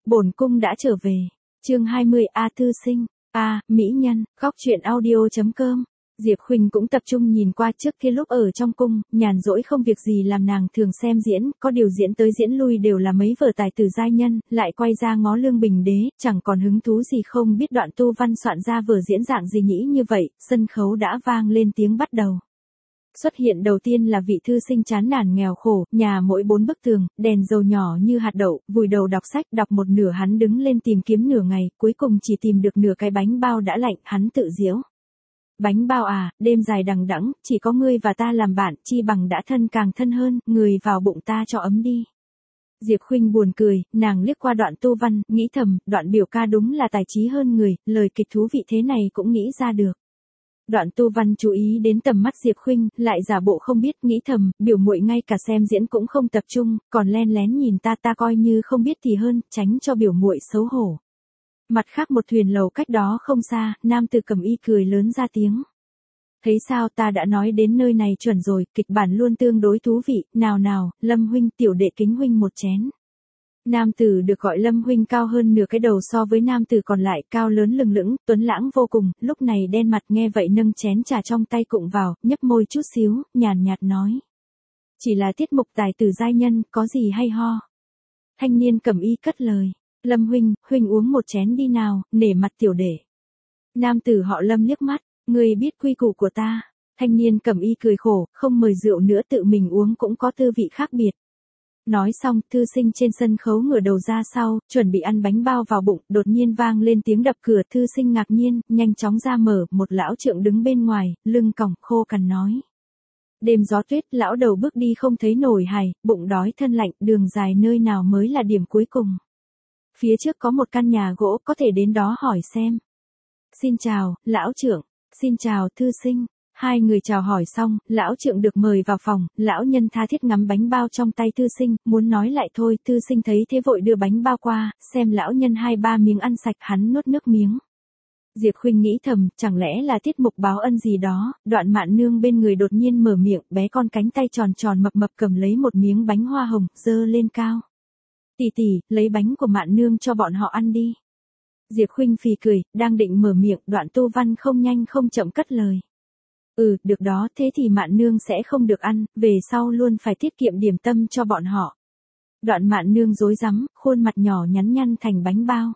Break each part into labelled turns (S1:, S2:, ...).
S1: Bổn cung đã trở về. Chương 20 A thư sinh, A, mỹ nhân, góc truyện audio.com. Diệp Khuynh cũng tập trung nhìn qua trước kia lúc ở trong cung, nhàn rỗi không việc gì làm nàng thường xem diễn, có điều diễn tới diễn lui đều là mấy vở tài tử giai nhân, lại quay ra ngó Lương Bình Đế, chẳng còn hứng thú gì không biết Đoạn Tu Văn soạn ra vở diễn dạng gì nhĩ như vậy, sân khấu đã vang lên tiếng bắt đầu. Xuất hiện đầu tiên là vị thư sinh chán nản nghèo khổ, nhà mỗi 4 bức tường, đèn dầu nhỏ như hạt đậu, vùi đầu đọc sách, đọc một nửa hắn đứng lên tìm kiếm nửa ngày, cuối cùng chỉ tìm được nửa cái bánh bao đã lạnh, hắn tự giễu. Bánh bao à, đêm dài đằng đẵng, chỉ có ngươi và ta làm bạn, chi bằng đã thân càng thân hơn, người vào bụng ta cho ấm đi. Diệp Khuynh buồn cười, nàng liếc qua Đoạn Tu Văn, nghĩ thầm, Đoạn biểu ca đúng là tài trí hơn người, lời kịch thú vị thế này cũng nghĩ ra được. Đoạn Tu Văn chú ý đến tầm mắt Diệp Khuynh, lại giả bộ không biết, nghĩ thầm, biểu muội ngay cả xem diễn cũng không tập trung, còn len lén nhìn ta coi như không biết thì hơn, tránh cho biểu muội xấu hổ. Mặt khác một thuyền lầu cách đó không xa, nam tử cầm y cười lớn ra tiếng. Thấy sao, ta đã nói đến nơi này chuẩn rồi, kịch bản luôn tương đối thú vị, nào, Lâm huynh, tiểu đệ kính huynh một chén. Nam tử được gọi Lâm huynh cao hơn nửa cái đầu so với nam tử còn lại, cao lớn lừng lững, tuấn lãng vô cùng, lúc này đen mặt nghe vậy nâng chén trà trong tay cụng vào, nhấp môi chút xíu, nhàn nhạt nói. Chỉ là tiết mục tài tử giai nhân, có gì hay ho. Thanh niên cầm y cất lời. Lâm huynh uống một chén đi nào, nể mặt tiểu đệ. Nam tử họ Lâm liếc mắt, người biết quy củ của ta. Thanh niên cầm y cười khổ, không mời rượu nữa tự mình uống cũng có tư vị khác biệt. Nói xong, thư sinh trên sân khấu ngửa đầu ra sau, chuẩn bị ăn bánh bao vào bụng, đột nhiên vang lên tiếng đập cửa, thư sinh ngạc nhiên, nhanh chóng ra mở, một lão trượng đứng bên ngoài, lưng còng, khô cằn nói. Đêm gió tuyết, lão đầu bước đi không thấy nổi hài, bụng đói thân lạnh, đường dài nơi nào mới là điểm cuối cùng. Phía trước có một căn nhà gỗ, có thể đến đó hỏi xem. Xin chào, lão trượng, xin chào, thư sinh. Hai người chào hỏi xong, lão trượng được mời vào phòng, lão nhân tha thiết ngắm bánh bao trong tay thư sinh, muốn nói lại thôi, thư sinh thấy thế vội đưa bánh bao qua, xem lão nhân 2-3 miếng ăn sạch, hắn nuốt nước miếng. Diệp Khuynh nghĩ thầm, chẳng lẽ là tiết mục báo ân gì đó, Đoạn Mạn Nương bên người đột nhiên mở miệng, bé con cánh tay tròn tròn mập mập cầm lấy một miếng bánh hoa hồng, giơ lên cao. Tỷ, lấy bánh của Mạn Nương cho bọn họ ăn đi. Diệp Khuynh phì cười, đang định mở miệng, Đoạn Tu Văn không nhanh không chậm cất lời. Được đó, thế thì Mạn Nương sẽ không được ăn, về sau luôn phải tiết kiệm điểm tâm cho bọn họ. Đoạn Mạn Nương rối rắm, khuôn mặt nhỏ nhắn nhăn thành bánh bao.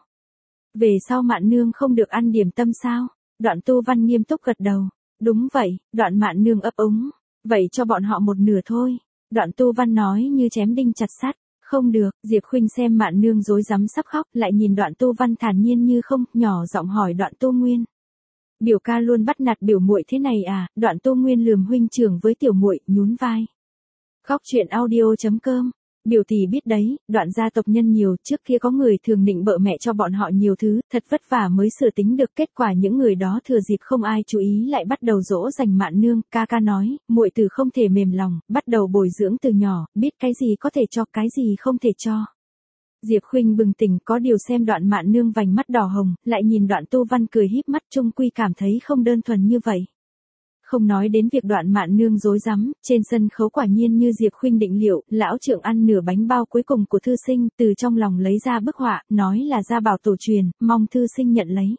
S1: Về sau Mạn Nương không được ăn điểm tâm sao? Đoạn Tu Văn nghiêm túc gật đầu. Đúng vậy, Đoạn Mạn Nương ấp úng. Vậy cho bọn họ một nửa thôi. Đoạn Tu Văn nói như chém đinh chặt sắt. Không được, Diệp Khuynh xem Mạn Nương rối rắm sắp khóc, lại nhìn Đoạn Tu Văn thản nhiên như không, nhỏ giọng hỏi Đoạn Tu Nguyên. Biểu ca luôn bắt nạt biểu muội thế này à? Đoạn Tu Nguyên lườm huynh trưởng với tiểu muội, nhún vai. Góc truyện audio.com. Biểu tỷ biết đấy, Đoạn gia tộc nhân nhiều, trước kia có người thường nịnh bợ mẹ cho bọn họ nhiều thứ, thật vất vả mới sửa tính được, kết quả những người đó thừa dịp không ai chú ý lại bắt đầu dỗ dành Mạn Nương, ca nói, muội tử không thể mềm lòng, bắt đầu bồi dưỡng từ nhỏ, biết cái gì có thể cho, cái gì không thể cho. Diệp Khuynh bừng tỉnh, có điều xem Đoạn Mạn Nương vành mắt đỏ hồng, lại nhìn Đoạn Tu Văn cười híp mắt, chung quy cảm thấy không đơn thuần như vậy. Không nói đến việc Đoạn Mạn Nương rối rắm, trên sân khấu quả nhiên như Diệp Khuynh định liệu, lão trượng ăn nửa bánh bao cuối cùng của thư sinh, từ trong lòng lấy ra bức họa, nói là gia bảo tổ truyền, mong thư sinh nhận lấy.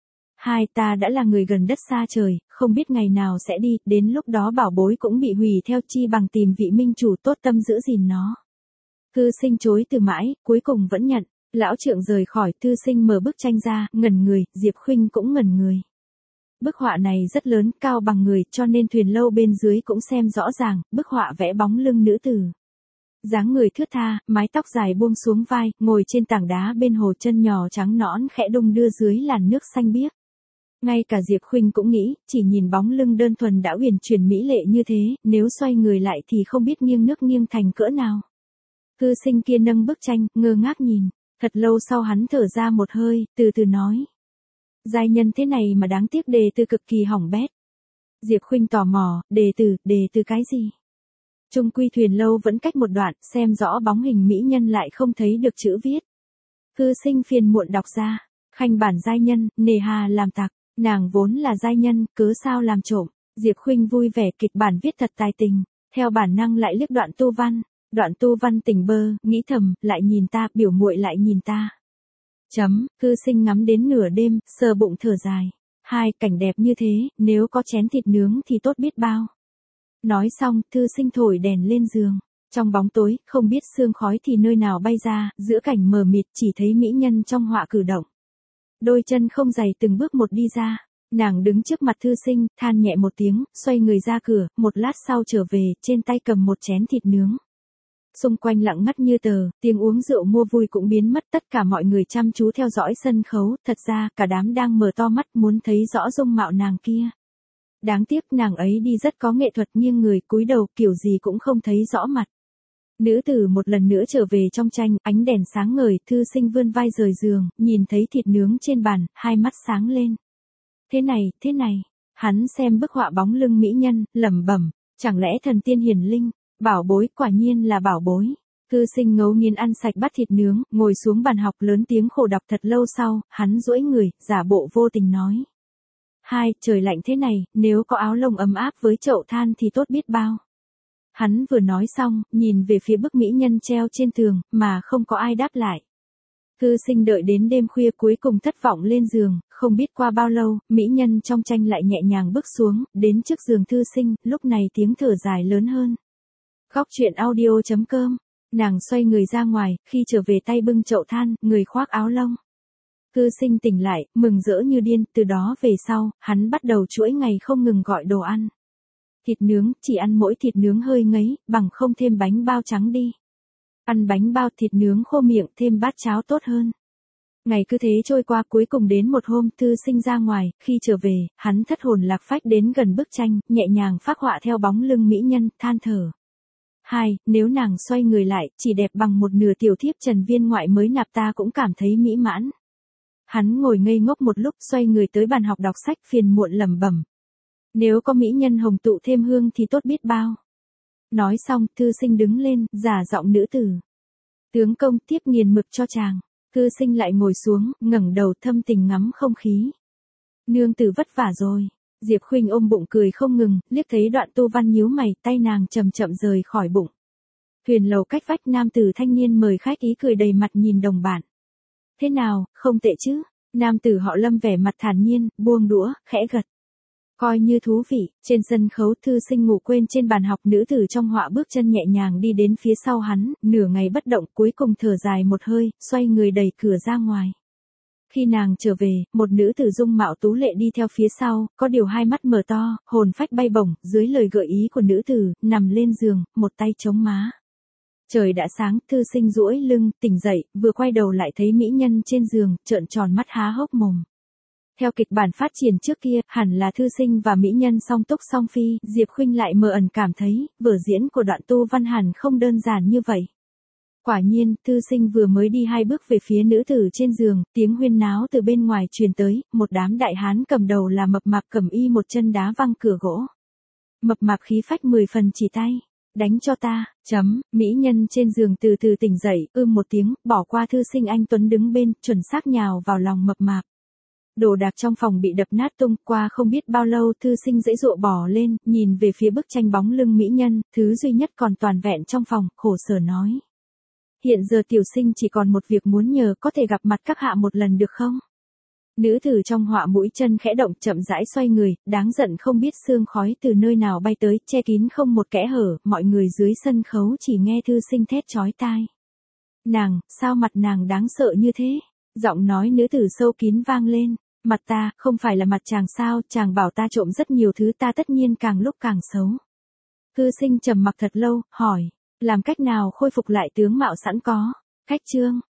S1: Hai ta đã là người gần đất xa trời, không biết ngày nào sẽ đi, đến lúc đó bảo bối cũng bị hủy theo, chi bằng tìm vị minh chủ tốt tâm giữ gìn nó. Thư sinh chối từ mãi, cuối cùng vẫn nhận. Lão trượng rời khỏi, thư sinh mở bức tranh ra, ngẩn người, Diệp Khuynh cũng ngẩn người. Bức họa này rất lớn, cao bằng người, cho nên thuyền lâu bên dưới cũng xem rõ ràng, bức họa vẽ bóng lưng nữ tử. Dáng người thướt tha, mái tóc dài buông xuống vai, ngồi trên tảng đá bên hồ, chân nhỏ trắng nõn khẽ đung đưa dưới làn nước xanh biếc. Ngay cả Diệp Khuynh cũng nghĩ, chỉ nhìn bóng lưng đơn thuần đã uyển chuyển mỹ lệ như thế, nếu xoay người lại thì không biết nghiêng nước nghiêng thành cỡ nào. Thư sinh kia nâng bức tranh, ngơ ngác nhìn, thật lâu sau hắn thở ra một hơi, từ từ nói. Giai nhân thế này mà đáng tiếc, đề từ cực kỳ hỏng bét. Diệp Khuynh tò mò, đề từ cái gì? Chung quy thuyền lâu vẫn cách một đoạn, xem rõ bóng hình mỹ nhân lại không thấy được chữ viết. Thư sinh phiền muộn đọc ra, khanh bản giai nhân, nề hà làm tặc, nàng vốn là giai nhân, cớ sao làm trộm. Diệp Khuynh vui vẻ, kịch bản viết thật tài tình, theo bản năng lại liếc Đoạn Tu Văn. Đoạn Tu Văn tỉnh bơ, nghĩ thầm, lại nhìn ta, biểu muội lại nhìn ta. Thư sinh ngắm đến nửa đêm, sờ bụng thở dài. Cảnh đẹp như thế, nếu có chén thịt nướng thì tốt biết bao. Nói xong, thư sinh thổi đèn lên giường. Trong bóng tối, không biết sương khói thì nơi nào bay ra, giữa cảnh mờ mịt chỉ thấy mỹ nhân trong họa cử động. Đôi chân không giày từng bước một đi ra. Nàng đứng trước mặt thư sinh, than nhẹ một tiếng, xoay người ra cửa, một lát sau trở về, trên tay cầm một chén thịt nướng. Xung quanh lặng ngắt như tờ, tiếng uống rượu mua vui cũng biến mất, tất cả mọi người chăm chú theo dõi sân khấu, thật ra, cả đám đang mở to mắt muốn thấy rõ dung mạo nàng kia. Đáng tiếc nàng ấy đi rất có nghệ thuật, nghiêng người cúi đầu kiểu gì cũng không thấy rõ mặt. Nữ tử một lần nữa trở về trong tranh, ánh đèn sáng ngời, thư sinh vươn vai rời giường, nhìn thấy thịt nướng trên bàn, hai mắt sáng lên. Thế này, hắn xem bức họa bóng lưng mỹ nhân, lẩm bẩm, chẳng lẽ thần tiên hiền linh, bảo bối, quả nhiên là bảo bối. Thư sinh ngấu nghiến ăn sạch bát thịt nướng, ngồi xuống bàn học lớn tiếng khổ đọc. Thật lâu sau, hắn duỗi người, giả bộ vô tình nói. Trời lạnh thế này, nếu có áo lông ấm áp với chậu than thì tốt biết bao. Hắn vừa nói xong, nhìn về phía bức mỹ nhân treo trên tường, mà không có ai đáp lại. Thư sinh đợi đến đêm khuya cuối cùng thất vọng lên giường, không biết qua bao lâu, mỹ nhân trong tranh lại nhẹ nhàng bước xuống, đến trước giường thư sinh, lúc này tiếng thở dài lớn hơn. Góc truyện audio.com, nàng xoay người ra ngoài, khi trở về tay bưng chậu than, người khoác áo lông. Thư sinh tỉnh lại, mừng rỡ như điên, từ đó về sau, hắn bắt đầu chuỗi ngày không ngừng gọi đồ ăn. Thịt nướng, chỉ ăn mỗi thịt nướng hơi ngấy, bằng không thêm bánh bao trắng đi. Ăn bánh bao thịt nướng khô miệng, thêm bát cháo tốt hơn. Ngày cứ thế trôi qua, cuối cùng đến một hôm, thư sinh ra ngoài, khi trở về, hắn thất hồn lạc phách đến gần bức tranh, nhẹ nhàng phác họa theo bóng lưng mỹ nhân, than thở. Nếu nàng xoay người lại, chỉ đẹp bằng một nửa tiểu thiếp Trần Viên Ngoại mới nạp ta cũng cảm thấy mỹ mãn. Hắn ngồi ngây ngốc một lúc, xoay người tới bàn học đọc sách, phiền muộn lẩm bẩm. Nếu có mỹ nhân hồng tụ thêm hương thì tốt biết bao. Nói xong, thư sinh đứng lên, giả giọng nữ tử. Tướng công tiếp nghiền mực cho chàng. Thư sinh lại ngồi xuống, ngẩng đầu thâm tình ngắm không khí. Nương tử vất vả rồi. Diệp Khuynh ôm bụng cười không ngừng, liếc thấy Đoạn Tu Văn nhíu mày, tay nàng chậm chậm rời khỏi bụng. Huyền lầu cách vách, nam tử thanh niên mời khách, ý cười đầy mặt nhìn đồng bạn. Thế nào, không tệ chứ? Nam tử họ Lâm vẻ mặt thản nhiên, buông đũa, khẽ gật. Coi như thú vị. Trên sân khấu, thư sinh ngủ quên trên bàn học, nữ tử trong họa bước chân nhẹ nhàng đi đến phía sau hắn, nửa ngày bất động, cuối cùng thở dài một hơi, xoay người đẩy cửa ra ngoài. Khi nàng trở về, một nữ tử dung mạo tú lệ đi theo phía sau, có điều hai mắt mở to, hồn phách bay bổng, dưới lời gợi ý của nữ tử, nằm lên giường, một tay chống má. Trời đã sáng, thư sinh duỗi lưng, tỉnh dậy, vừa quay đầu lại thấy mỹ nhân trên giường, trợn tròn mắt há hốc mồm. Theo kịch bản phát triển trước kia, hẳn là thư sinh và mỹ nhân song túc song phi, Diệp Khuynh lại mờ ẩn cảm thấy, vở diễn của Đoạn Tu Văn hẳn không đơn giản như vậy. Quả nhiên, thư sinh vừa mới đi hai bước về phía nữ tử trên giường, tiếng huyên náo từ bên ngoài truyền tới, một đám đại hán cầm đầu là mập mạp cẩm y một chân đá văng cửa gỗ. Mập mạp khí phách 10 phần chỉ tay. Đánh cho ta, mỹ nhân trên giường từ từ tỉnh dậy, một tiếng, bỏ qua thư sinh anh tuấn đứng bên, chuẩn xác nhào vào lòng mập mạp. Đồ đạc trong phòng bị đập nát tung, qua không biết bao lâu, thư sinh giãy giụa bò lên, nhìn về phía bức tranh bóng lưng mỹ nhân, thứ duy nhất còn toàn vẹn trong phòng, khổ sở nói. Hiện giờ tiểu sinh chỉ còn một việc muốn nhờ, có thể gặp mặt các hạ một lần được không? Nữ tử trong họa mũi chân khẽ động, chậm rãi xoay người, đáng giận không biết sương khói từ nơi nào bay tới, che kín không một kẽ hở, mọi người dưới sân khấu chỉ nghe thư sinh thét chói tai. Nàng, sao mặt nàng đáng sợ như thế? Giọng nói nữ tử sâu kín vang lên. Mặt ta, không phải là mặt chàng sao, chàng bảo ta trộm rất nhiều thứ, ta tất nhiên càng lúc càng xấu. Thư sinh trầm mặc thật lâu, hỏi, làm cách nào khôi phục lại tướng mạo sẵn có? Cách chương